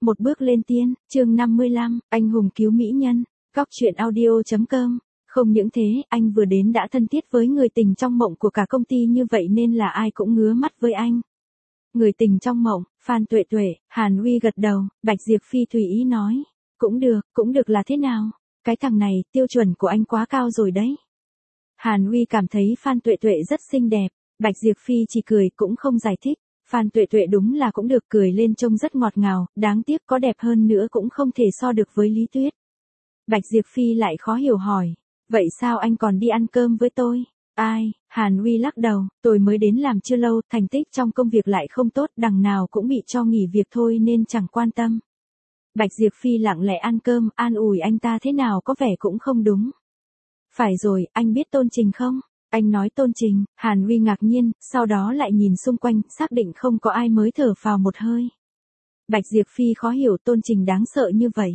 Một bước lên tiên, chương 55, anh hùng cứu mỹ nhân, góc truyện audio.com. Không những thế, anh vừa đến đã thân thiết với người tình trong mộng của cả công ty như vậy nên là ai cũng ngứa mắt với anh. Người tình trong mộng, Phan Tuệ Tuệ, Hàn Uy gật đầu, Bạch Diệp Phi tùy ý nói. Cũng được là thế nào? Cái thằng này, tiêu chuẩn của anh quá cao rồi đấy. Hàn Uy cảm thấy Phan Tuệ Tuệ rất xinh đẹp, Bạch Diệp Phi chỉ cười cũng không giải thích. Phan Tuệ Tuệ đúng là cũng được, cười lên trông rất ngọt ngào, đáng tiếc có đẹp hơn nữa cũng không thể so được với Lý Tuyết. Bạch Diệp Phi lại khó hiểu hỏi, vậy sao anh còn đi ăn cơm với tôi? Ai? Hàn Uy lắc đầu, tôi mới đến làm chưa lâu, thành tích trong công việc lại không tốt, đằng nào cũng bị cho nghỉ việc thôi nên chẳng quan tâm. Bạch Diệp Phi lặng lẽ ăn cơm, an ủi anh ta thế nào có vẻ cũng không đúng. Phải rồi, anh biết Tôn Trình không? Anh nói Tôn Trình, Hàn Uy ngạc nhiên, sau đó lại nhìn xung quanh, xác định không có ai mới thở phào một hơi. Bạch Diệp Phi khó hiểu Tôn Trình đáng sợ như vậy.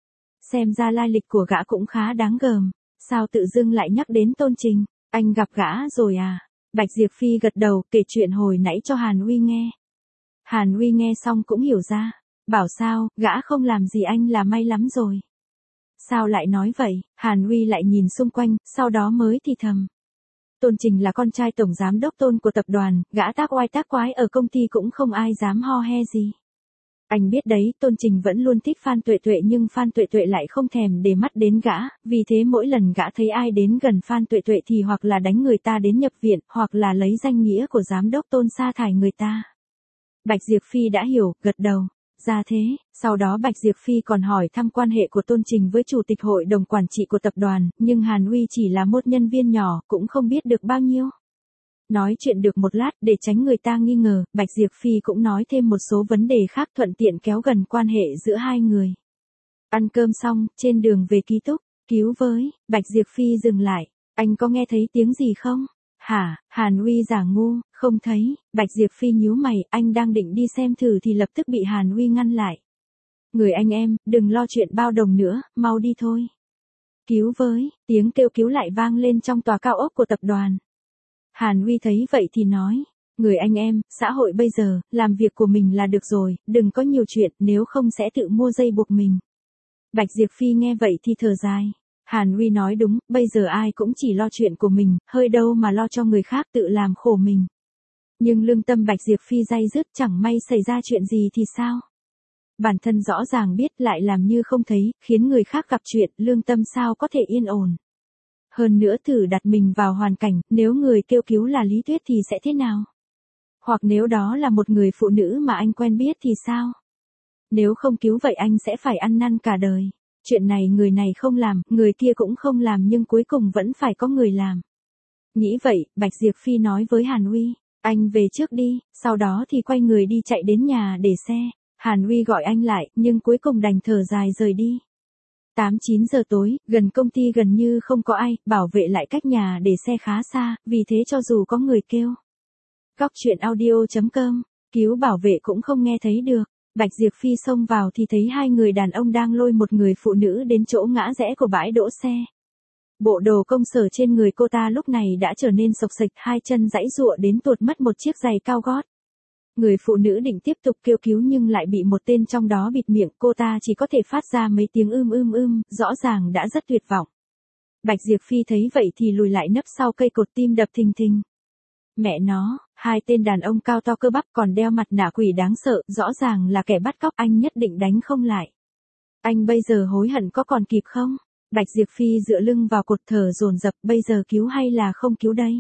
Xem ra lai lịch của gã cũng khá đáng gờm, sao tự dưng lại nhắc đến Tôn Trình, anh gặp gã rồi à? Bạch Diệp Phi gật đầu, kể chuyện hồi nãy cho Hàn Uy nghe. Hàn Uy nghe xong cũng hiểu ra, bảo sao, gã không làm gì anh là may lắm rồi. Sao lại nói vậy? Hàn Uy lại nhìn xung quanh, sau đó mới thì thầm. Tôn Trình là con trai tổng giám đốc Tôn của tập đoàn, gã tác oai tác quái ở công ty cũng không ai dám ho he gì. Anh biết đấy, Tôn Trình vẫn luôn thích Phan Tuệ Tuệ nhưng Phan Tuệ Tuệ lại không thèm để mắt đến gã, vì thế mỗi lần gã thấy ai đến gần Phan Tuệ Tuệ thì hoặc là đánh người ta đến nhập viện, hoặc là lấy danh nghĩa của giám đốc Tôn sa thải người ta. Bạch Diệp Phi đã hiểu, gật đầu. Ra thế, sau đó Bạch Diệp Phi còn hỏi thăm quan hệ của Tôn Trình với chủ tịch hội đồng quản trị của tập đoàn, nhưng Hàn Uy chỉ là một nhân viên nhỏ, cũng không biết được bao nhiêu. Nói chuyện được một lát để tránh người ta nghi ngờ, Bạch Diệp Phi cũng nói thêm một số vấn đề khác thuận tiện kéo gần quan hệ giữa hai người. Ăn cơm xong, trên đường về ký túc, cứu với, Bạch Diệp Phi dừng lại, anh có nghe thấy tiếng gì không? Hả? Hàn Uy giả ngu, không thấy. Bạch Diệp Phi nhíu mày, anh đang định đi xem thử thì lập tức bị Hàn Uy ngăn lại. Người anh em, đừng lo chuyện bao đồng nữa, mau đi thôi. Cứu với, tiếng kêu cứu lại vang lên trong tòa cao ốc của tập đoàn. Hàn Uy thấy vậy thì nói, người anh em, xã hội bây giờ, làm việc của mình là được rồi, đừng có nhiều chuyện, nếu không sẽ tự mua dây buộc mình. Bạch Diệp Phi nghe vậy thì thở dài. Hàn Uy nói đúng, bây giờ ai cũng chỉ lo chuyện của mình, hơi đâu mà lo cho người khác tự làm khổ mình. Nhưng lương tâm Bạch Diệp Phi day dứt, chẳng may xảy ra chuyện gì thì sao? Bản thân rõ ràng biết lại làm như không thấy, khiến người khác gặp chuyện, lương tâm sao có thể yên ổn. Hơn nữa thử đặt mình vào hoàn cảnh, nếu người kêu cứu là Lý Tuyết thì sẽ thế nào? Hoặc nếu đó là một người phụ nữ mà anh quen biết thì sao? Nếu không cứu vậy anh sẽ phải ăn năn cả đời. Chuyện này người này không làm, người kia cũng không làm nhưng cuối cùng vẫn phải có người làm. Nghĩ vậy, Bạch Diệp Phi nói với Hàn Uy, anh về trước đi, sau đó thì quay người đi chạy đến nhà để xe. Hàn Uy gọi anh lại, nhưng cuối cùng đành thở dài rời đi. 8-9 giờ tối, gần công ty gần như không có ai, bảo vệ lại cách nhà để xe khá xa, vì thế cho dù có người kêu. Góc truyện audio.com, cứu bảo vệ cũng không nghe thấy được. Bạch Diệp Phi xông vào thì thấy hai người đàn ông đang lôi một người phụ nữ đến chỗ ngã rẽ của bãi đỗ xe. Bộ đồ công sở trên người cô ta lúc này đã trở nên xộc xệch, hai chân giãy giụa đến tuột mất một chiếc giày cao gót. Người phụ nữ định tiếp tục kêu cứu nhưng lại bị một tên trong đó bịt miệng, cô ta chỉ có thể phát ra mấy tiếng rõ ràng đã rất tuyệt vọng. Bạch Diệp Phi thấy vậy thì lùi lại nấp sau cây cột, tim đập thình thình. Mẹ nó, hai tên đàn ông cao to cơ bắp còn đeo mặt nạ quỷ đáng sợ, rõ ràng là kẻ bắt cóc, anh nhất định đánh không lại. Anh bây giờ hối hận có còn kịp không? Bạch Diệp Phi dựa lưng vào cột thở dồn dập, bây giờ cứu hay là không cứu đây?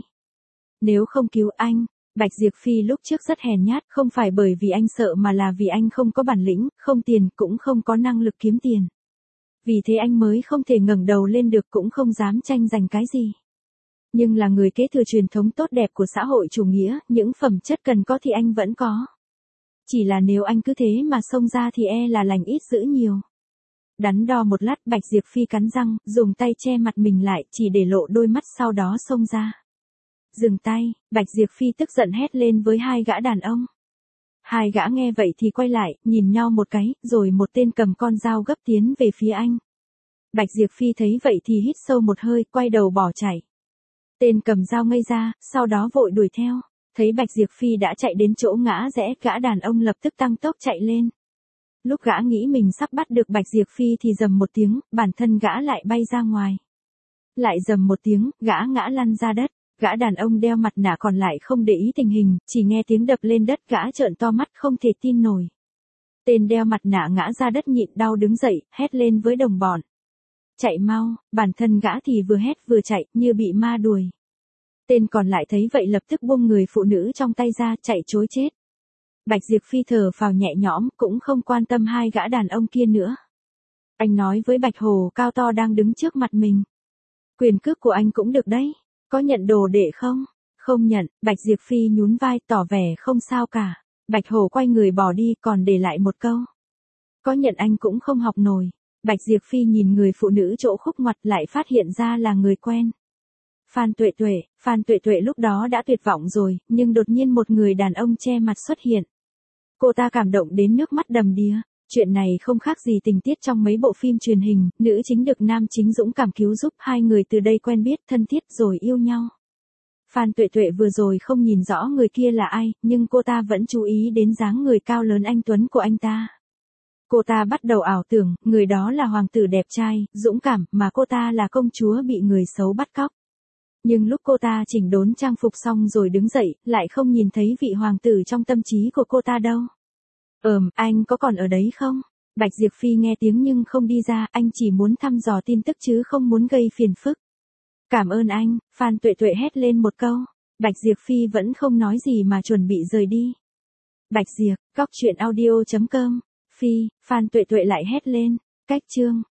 Nếu không cứu anh, Bạch Diệp Phi lúc trước rất hèn nhát, không phải bởi vì anh sợ mà là vì anh không có bản lĩnh, không tiền, cũng không có năng lực kiếm tiền. Vì thế anh mới không thể ngẩng đầu lên được, cũng không dám tranh giành cái gì. Nhưng là người kế thừa truyền thống tốt đẹp của xã hội chủ nghĩa, những phẩm chất cần có thì anh vẫn có. Chỉ là nếu anh cứ thế mà xông ra thì là lành ít dữ nhiều. Đắn đo một lát, Bạch Diệp Phi cắn răng, dùng tay che mặt mình lại, chỉ để lộ đôi mắt, sau đó xông ra. Dừng tay, Bạch Diệp Phi tức giận hét lên với hai gã đàn ông. Hai gã nghe vậy thì quay lại, nhìn nhau một cái, rồi một tên cầm con dao gấp tiến về phía anh. Bạch Diệp Phi thấy vậy thì hít sâu một hơi, quay đầu bỏ chạy. Tên cầm dao ngây ra, sau đó vội đuổi theo. Thấy Bạch Diệp Phi đã chạy đến chỗ ngã rẽ, gã đàn ông lập tức tăng tốc chạy lên. Lúc gã nghĩ mình sắp bắt được Bạch Diệp Phi thì rầm một tiếng, bản thân gã lại bay ra ngoài. Lại rầm một tiếng, gã ngã lăn ra đất. Gã đàn ông đeo mặt nạ còn lại không để ý tình hình, chỉ nghe tiếng đập lên đất, gã trợn to mắt không thể tin nổi. Tên đeo mặt nạ ngã ra đất nhịn đau đứng dậy, hét lên với đồng bọn. Chạy mau, bản thân gã thì vừa hét vừa chạy, như bị ma đuổi. Tên còn lại thấy vậy lập tức buông người phụ nữ trong tay ra, chạy trối chết. Bạch Diệp Phi thở phào nhẹ nhõm, cũng không quan tâm hai gã đàn ông kia nữa. Anh nói với Bạch Hồ cao to đang đứng trước mặt mình. Quyền cước của anh cũng được đấy, có nhận đồ đệ không? Không nhận, Bạch Diệp Phi nhún vai tỏ vẻ không sao cả. Bạch Hồ quay người bỏ đi còn để lại một câu. Có nhận anh cũng không học nổi. Bạch Diệp Phi nhìn người phụ nữ chỗ khúc ngoặt lại phát hiện ra là người quen. Phan Tuệ Tuệ lúc đó đã tuyệt vọng rồi, nhưng đột nhiên một người đàn ông che mặt xuất hiện. Cô ta cảm động đến nước mắt đầm đìa. Chuyện này không khác gì tình tiết trong mấy bộ phim truyền hình, nữ chính được nam chính dũng cảm cứu giúp, hai người từ đây quen biết, thân thiết rồi yêu nhau. Phan Tuệ Tuệ vừa rồi không nhìn rõ người kia là ai, nhưng cô ta vẫn chú ý đến dáng người cao lớn anh tuấn của anh ta. Cô ta bắt đầu ảo tưởng, người đó là hoàng tử đẹp trai, dũng cảm, mà cô ta là công chúa bị người xấu bắt cóc. Nhưng lúc cô ta chỉnh đốn trang phục xong rồi đứng dậy, lại không nhìn thấy vị hoàng tử trong tâm trí của cô ta đâu. Anh có còn ở đấy không? Bạch Diệp Phi nghe tiếng nhưng không đi ra, anh chỉ muốn thăm dò tin tức chứ không muốn gây phiền phức. Cảm ơn anh, Phan Tuệ Tuệ hét lên một câu. Bạch Diệp Phi vẫn không nói gì mà chuẩn bị rời đi. Bạch Diệp, góc truyện audio.com. Phi, Phan Tuệ Tuệ lại hét lên. Cách chương.